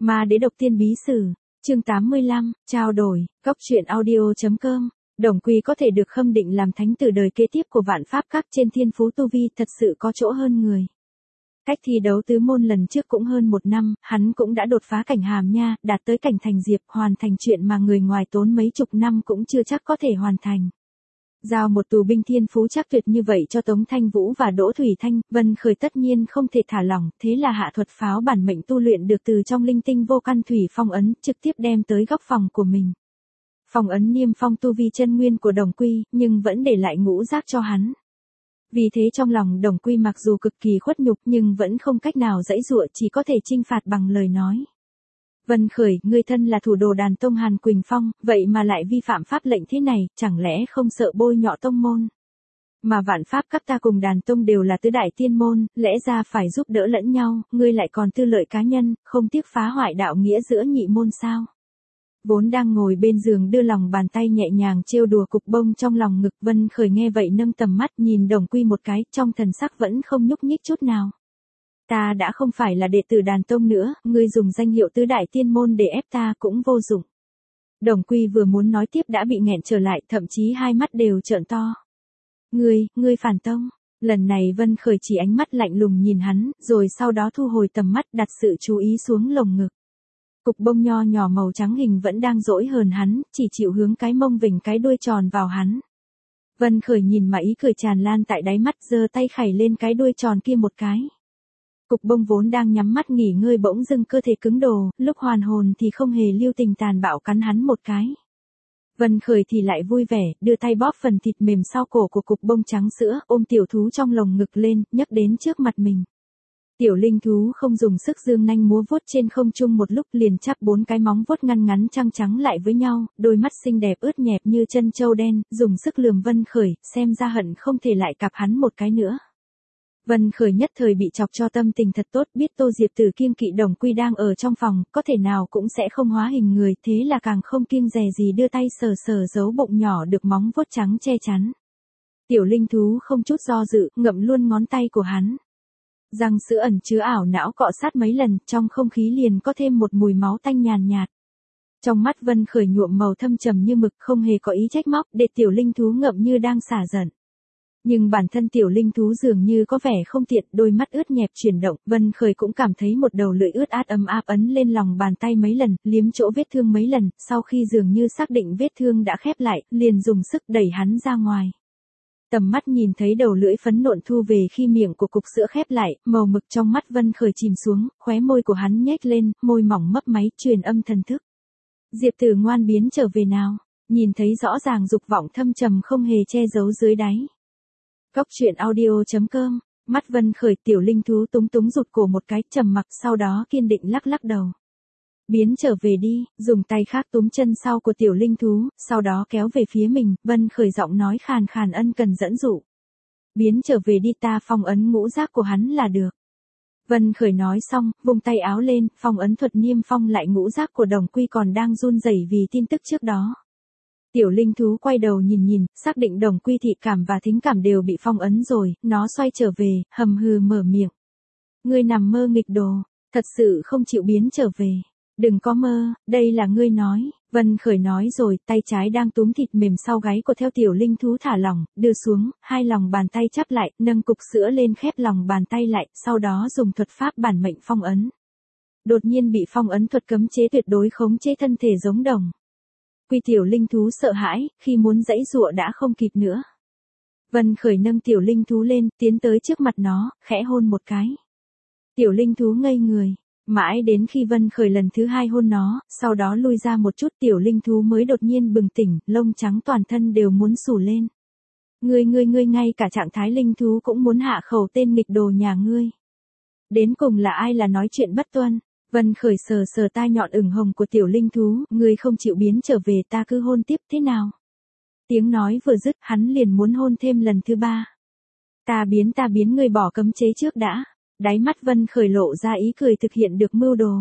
Ma đế độc tiên bí sử, chương 85, trao đổi, góc truyện audio.com. Đồng Quy có thể được khâm định làm thánh tử đời kế tiếp của vạn pháp các trên thiên phú tu vi thật sự có chỗ hơn người. Cách thi đấu tứ môn lần trước cũng hơn 1 năm, hắn cũng đã đột phá cảnh hàm nha, đạt tới cảnh thành diệp, hoàn thành chuyện mà người ngoài tốn mấy chục năm cũng chưa chắc có thể hoàn thành. Giao một tù binh thiên phú chắc tuyệt như vậy cho Tống Thanh Vũ và Đỗ Thủy Thanh, Vân Khởi tất nhiên không thể thả lỏng, thế là hạ thuật pháo bản mệnh tu luyện được từ trong linh tinh vô căn thủy phong ấn, trực tiếp đem tới góc phòng của mình. Phong ấn niêm phong tu vi chân nguyên của Đồng Quy, nhưng vẫn để lại ngũ giác cho hắn. Vì thế trong lòng Đồng Quy mặc dù cực kỳ khuất nhục nhưng vẫn không cách nào giãy giụa, chỉ có thể trinh phạt bằng lời nói. Vân Khởi, ngươi thân là thủ đồ đàn tông Hàn Quỳnh Phong, vậy mà lại vi phạm pháp lệnh thế này, chẳng lẽ không sợ bôi nhọ tông môn? Mà vạn pháp các ta cùng đàn tông đều là tứ đại tiên môn, lẽ ra phải giúp đỡ lẫn nhau, ngươi lại còn tư lợi cá nhân, không tiếc phá hoại đạo nghĩa giữa nhị môn sao? Vốn đang ngồi bên giường đưa lòng bàn tay nhẹ nhàng trêu đùa cục bông trong lòng ngực, Vân Khởi nghe vậy nâng tầm mắt nhìn Đồng Quy một cái, trong thần sắc vẫn không nhúc nhích chút nào. Ta đã không phải là đệ tử đàn tông nữa, ngươi dùng danh hiệu tứ đại tiên môn để ép ta cũng vô dụng. Đồng Quy vừa muốn nói tiếp đã bị nghẹn trở lại, thậm chí hai mắt đều trợn to. Ngươi phản tông. Lần này Vân Khởi chỉ ánh mắt lạnh lùng nhìn hắn, rồi sau đó thu hồi tầm mắt, đặt sự chú ý xuống lồng ngực. Cục bông nho nhỏ màu trắng hình vẫn đang dỗi hờn hắn, chỉ chịu hướng cái mông vểnh cái đuôi tròn vào hắn. Vân Khởi nhìn mà ý cười tràn lan tại đáy mắt, giơ tay khẩy lên cái đuôi tròn kia một cái. Cục bông vốn đang nhắm mắt nghỉ ngơi bỗng dưng cơ thể cứng đờ, lúc hoàn hồn thì không hề lưu tình tàn bạo cắn hắn một cái. Vân Khởi thì lại vui vẻ, đưa tay bóp phần thịt mềm sau cổ của cục bông trắng sữa, ôm tiểu thú trong lồng ngực lên, nhấc đến trước mặt mình. Tiểu linh thú không dùng sức dương nanh múa vuốt trên không trung một lúc, liền chắp 4 cái móng vuốt ngăn ngắn trăng trắng lại với nhau, đôi mắt xinh đẹp ướt nhẹp như chân trâu đen, dùng sức lườm Vân Khởi, xem ra hận không thể lại cặp hắn một cái nữa. Vân Khởi nhất thời bị chọc cho tâm tình thật tốt, biết Tô Diệp Tử kiêng kỵ Đồng Quy đang ở trong phòng, có thể nào cũng sẽ không hóa hình người, thế là càng không kiêng dè gì đưa tay sờ sờ giấu bụng nhỏ được móng vuốt trắng che chắn. Tiểu linh thú không chút do dự, ngậm luôn ngón tay của hắn. Răng sữa ẩn chứa ảo não cọ sát mấy lần, trong không khí liền có thêm một mùi máu tanh nhàn nhạt. Trong mắt Vân Khởi nhuộm màu thâm trầm như mực, không hề có ý trách móc, để tiểu linh thú ngậm như đang xả giận. Nhưng bản thân tiểu linh thú dường như có vẻ không tiện, đôi mắt ướt nhẹp chuyển động, Vân Khởi cũng cảm thấy một đầu lưỡi ướt át ấm áp ấn lên lòng bàn tay mấy lần, liếm chỗ vết thương mấy lần, sau khi dường như xác định vết thương đã khép lại, liền dùng sức đẩy hắn ra ngoài. Tầm mắt nhìn thấy đầu lưỡi phấn nộn thu về khi miệng của cục sữa khép lại, màu mực trong mắt Vân Khởi chìm xuống, khóe môi của hắn nhếch lên, môi mỏng mấp máy, truyền âm thần thức. Diệp Tử ngoan biến trở về nào, nhìn thấy rõ ràng dục vọng thâm trầm không hề che giấu dưới đáy. Góc truyện audio.com, mắt Vân Khởi tiểu linh thú túng túng rụt cổ một cái, trầm mặc sau đó kiên định lắc lắc đầu. Biến trở về đi, dùng tay khác túm chân sau của tiểu linh thú, sau đó kéo về phía mình, Vân Khởi giọng nói khàn khàn ân cần dẫn dụ. Biến trở về đi, ta phong ấn ngũ giác của hắn là được. Vân Khởi nói xong, vung tay áo lên, phong ấn thuật niêm phong lại ngũ giác của Đồng Quy còn đang run rẩy vì tin tức trước đó. Tiểu linh thú quay đầu nhìn, xác định Đồng Quy thị cảm và thính cảm đều bị phong ấn rồi, nó xoay trở về, hầm hừ mở miệng. Ngươi nằm mơ nghịch đồ, thật sự không chịu biến trở về. Đừng có mơ, đây là ngươi nói, Vân Khởi nói rồi, tay trái đang túm thịt mềm sau gáy của theo tiểu linh thú thả lỏng, đưa xuống, hai lòng bàn tay chắp lại, nâng cục sữa lên khép lòng bàn tay lại, sau đó dùng thuật pháp bản mệnh phong ấn. Đột nhiên bị phong ấn thuật cấm chế tuyệt đối khống chế thân thể giống đồng. Quy tiểu linh thú sợ hãi, khi muốn giãy giụa đã không kịp nữa. Vân Khởi nâng tiểu linh thú lên, tiến tới trước mặt nó, khẽ hôn một cái. Tiểu linh thú ngây người. Mãi đến khi Vân Khởi lần thứ 2 hôn nó, sau đó lui ra một chút, tiểu linh thú mới đột nhiên bừng tỉnh, lông trắng toàn thân đều muốn xù lên. Ngươi ngay cả trạng thái linh thú cũng muốn hạ khẩu tên nghịch đồ nhà ngươi. Đến cùng là ai là nói chuyện bất tuân? Vân Khởi sờ sờ tai nhọn ửng hồng của tiểu linh thú, ngươi không chịu biến trở về ta cứ hôn tiếp thế nào? Tiếng nói vừa dứt, hắn liền muốn hôn thêm lần thứ 3. Ta biến ngươi bỏ cấm chế trước đã. Đáy mắt Vân Khởi lộ ra ý cười thực hiện được mưu đồ.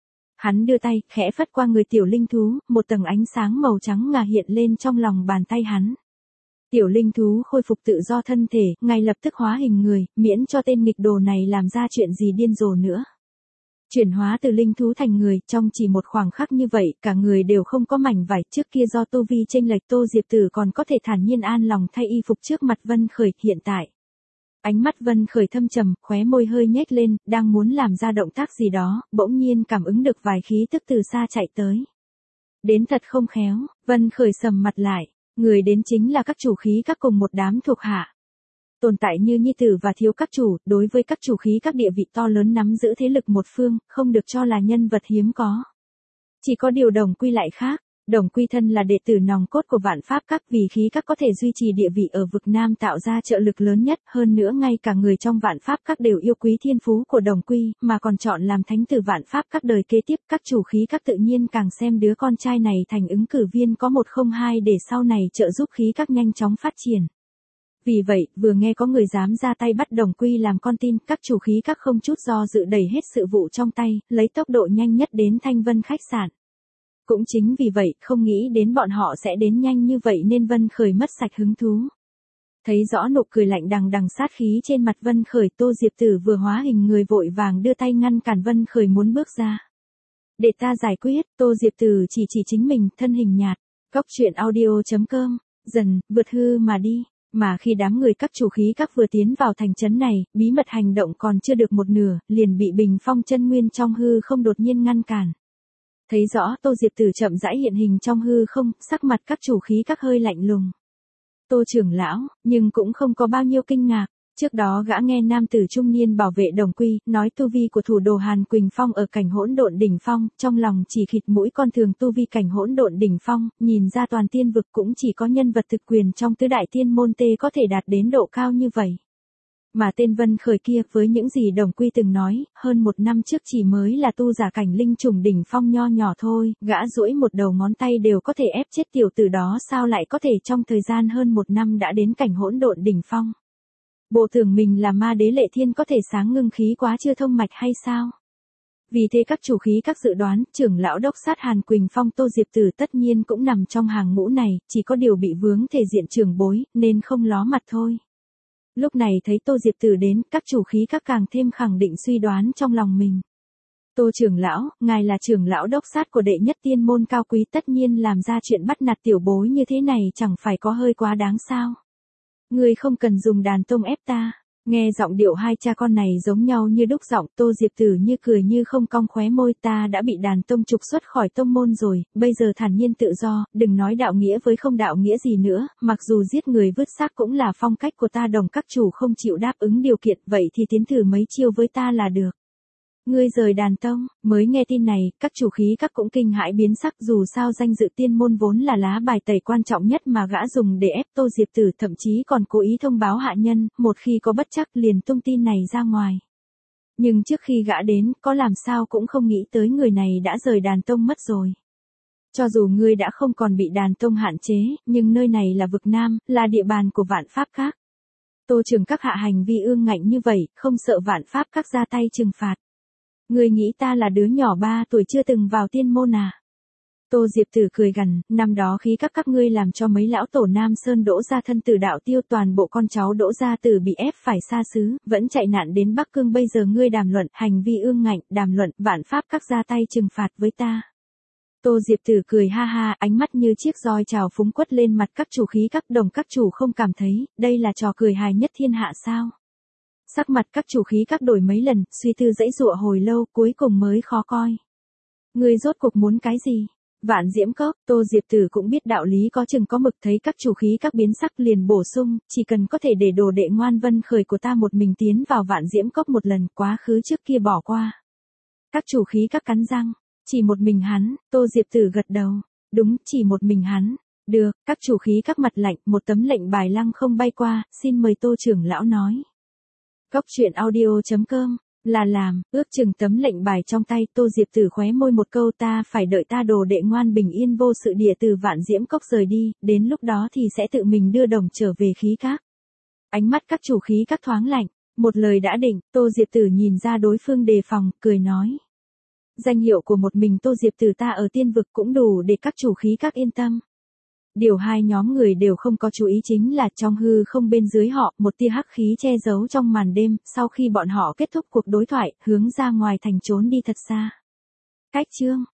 Hắn đưa tay, khẽ phất qua người tiểu linh thú, một tầng ánh sáng màu trắng ngà hiện lên trong lòng bàn tay hắn. Tiểu linh thú khôi phục tự do thân thể, ngay lập tức hóa hình người, miễn cho tên nghịch đồ này làm ra chuyện gì điên rồ nữa. Chuyển hóa từ linh thú thành người, trong chỉ một khoảng khắc như vậy, cả người đều không có mảnh vải, trước kia do tu vi chênh lệch Tô Diệp Tử còn có thể thản nhiên an lòng thay y phục trước mặt Vân Khởi, hiện tại. Ánh mắt Vân Khởi thâm trầm, khóe môi hơi nhếch lên, đang muốn làm ra động tác gì đó, bỗng nhiên cảm ứng được vài khí tức từ xa chạy tới. Đến thật không khéo, Vân Khởi sầm mặt lại, người đến chính là các chủ khí các cùng một đám thuộc hạ. Tồn tại như nhi tử và thiếu các chủ, đối với các chủ khí các địa vị to lớn nắm giữ thế lực một phương, không được cho là nhân vật hiếm có. Chỉ có điều Đồng Quy lại khác, Đồng Quy thân là đệ tử nòng cốt của Vạn Pháp Các, vì khí các có thể duy trì địa vị ở vực Nam tạo ra trợ lực lớn nhất, hơn nữa ngay cả người trong Vạn Pháp Các đều yêu quý thiên phú của Đồng Quy, mà còn chọn làm thánh tử Vạn Pháp Các đời kế tiếp, các chủ khí các tự nhiên càng xem đứa con trai này thành ứng cử viên có một không hai để sau này trợ giúp khí các nhanh chóng phát triển. Vì vậy, vừa nghe có người dám ra tay bắt Đồng Quy làm con tin, các chủ khí các không chút do dự đẩy hết sự vụ trong tay, lấy tốc độ nhanh nhất đến Thanh Vân khách sạn. Cũng chính vì vậy, không nghĩ đến bọn họ sẽ đến nhanh như vậy nên Vân Khởi mất sạch hứng thú. Thấy rõ nụ cười lạnh đằng đằng sát khí trên mặt Vân Khởi, Tô Diệp Tử vừa hóa hình người vội vàng đưa tay ngăn cản Vân Khởi muốn bước ra. Để ta giải quyết, Tô Diệp Tử chỉ chính mình, thân hình nhạt. Góc truyện audio.com, dần, vượt hư mà đi. Mà khi đám người các chủ khí các vừa tiến vào thành trấn này, bí mật hành động còn chưa được một nửa, liền bị Bình Phong chân nguyên trong hư không đột nhiên ngăn cản. Thấy rõ Tô Diệp Tử chậm rãi hiện hình trong hư không, sắc mặt các chủ khí các hơi lạnh lùng. Tô trưởng lão, nhưng cũng không có bao nhiêu kinh ngạc. Trước đó gã nghe nam tử trung niên bảo vệ Đồng Quy, nói tu vi của thủ đồ Hàn Quỳnh Phong ở cảnh hỗn độn đỉnh phong, trong lòng chỉ khịt mũi con thường tu vi cảnh hỗn độn đỉnh phong, nhìn ra toàn tiên vực cũng chỉ có nhân vật thực quyền trong tứ đại tiên môn tê có thể đạt đến độ cao như vậy. Mà tên Vân Khởi kia với những gì Đồng Quy từng nói, hơn một năm trước chỉ mới là tu giả cảnh linh trùng đỉnh phong nho nhỏ thôi, gã duỗi một đầu ngón tay đều có thể ép chết tiểu tử đó, sao lại có thể trong thời gian hơn một năm đã đến cảnh hỗn độn đỉnh phong. Bộ tưởng mình là ma đế lệ thiên có thể sáng ngưng khí quá chưa thông mạch hay sao? Vì thế các chủ khí các dự đoán, trưởng lão đốc sát Hàn Quỳnh Phong Tô Diệp Tử tất nhiên cũng nằm trong hàng ngũ này, chỉ có điều bị vướng thể diện trưởng bối, nên không ló mặt thôi. Lúc này thấy Tô Diệp Tử đến, các chủ khí các càng thêm khẳng định suy đoán trong lòng mình. Tô trưởng lão, ngài là trưởng lão đốc sát của đệ nhất tiên môn cao quý, tất nhiên làm ra chuyện bắt nạt tiểu bối như thế này chẳng phải có hơi quá đáng sao? Ngươi không cần dùng đàn tông ép ta. Nghe giọng điệu hai cha con này giống nhau như đúc giọng, Tô Diệp Tử như cười như không, cong khóe môi, ta đã bị đàn tông trục xuất khỏi tông môn rồi, bây giờ thản nhiên tự do, đừng nói đạo nghĩa với không đạo nghĩa gì nữa, mặc dù giết người vứt xác cũng là phong cách của ta, Đồng các chủ không chịu đáp ứng điều kiện, vậy thì tiến thử mấy chiêu với ta là được. Ngươi rời đàn tông, mới nghe tin này, các chủ khí các cũng kinh hãi biến sắc, dù sao danh dự tiên môn vốn là lá bài tẩy quan trọng nhất mà gã dùng để ép Tô Diệp Tử, thậm chí còn cố ý thông báo hạ nhân, một khi có bất trắc liền tung tin này ra ngoài. Nhưng trước khi gã đến, có làm sao cũng không nghĩ tới người này đã rời đàn tông mất rồi. Cho dù ngươi đã không còn bị đàn tông hạn chế, nhưng nơi này là vực Nam, là địa bàn của Vạn Pháp Các. Tô trưởng các hạ hành vi ương ngạnh như vậy, không sợ Vạn Pháp Các ra tay trừng phạt. Ngươi nghĩ ta là đứa nhỏ 3 tuổi chưa từng vào tiên môn à? Tô Diệp Tử cười gằn, năm đó khí các ngươi làm cho mấy lão tổ Nam Sơn Đỗ Gia thân tử đạo tiêu, toàn bộ con cháu Đỗ Gia Tử bị ép phải xa xứ, vẫn chạy nạn đến Bắc Cương, bây giờ ngươi đàm luận, hành vi ương ngạnh, đàm luận, Vạn Pháp Các ra tay trừng phạt với ta. Tô Diệp Tử cười ha ha, ánh mắt như chiếc roi trào phúng quất lên mặt các chủ khí các. Đồng các chủ không cảm thấy, đây là trò cười hài nhất thiên hạ sao? Sắc mặt các chủ khí các đổi mấy lần, suy tư dãy dụa hồi lâu, cuối cùng mới khó coi. Ngươi rốt cuộc muốn cái gì? Vạn Diễm Cốc, Tô Diệp Tử cũng biết đạo lý có chừng có mực, thấy các chủ khí các biến sắc liền bổ sung, chỉ cần có thể để đồ đệ ngoan Vân Khởi của ta một mình tiến vào Vạn Diễm Cốc một lần, quá khứ trước kia bỏ qua. Các chủ khí các cắn răng, chỉ một mình hắn. Tô Diệp Tử gật đầu, đúng, chỉ một mình hắn. Được, các chủ khí các mặt lạnh, một tấm lệnh bài lăng không bay qua, xin mời Tô trưởng lão nói. Góc truyện audio.com, là làm, ước chừng tấm lệnh bài trong tay, Tô Diệp Tử khóe môi một câu, ta phải đợi ta đồ đệ ngoan bình yên vô sự địa từ Vạn Diễm Cốc rời đi, đến lúc đó thì sẽ tự mình đưa đồng trở về khí các. Ánh mắt các chủ khí các thoáng lạnh, một lời đã định, Tô Diệp Tử nhìn ra đối phương đề phòng, cười nói. Danh hiệu của một mình Tô Diệp Tử ta ở tiên vực cũng đủ để các chủ khí các yên tâm. Điều hai nhóm người đều không có chú ý chính là trong hư không bên dưới họ, một tia hắc khí che giấu trong màn đêm, sau khi bọn họ kết thúc cuộc đối thoại, hướng ra ngoài thành trốn đi thật xa. Cách chương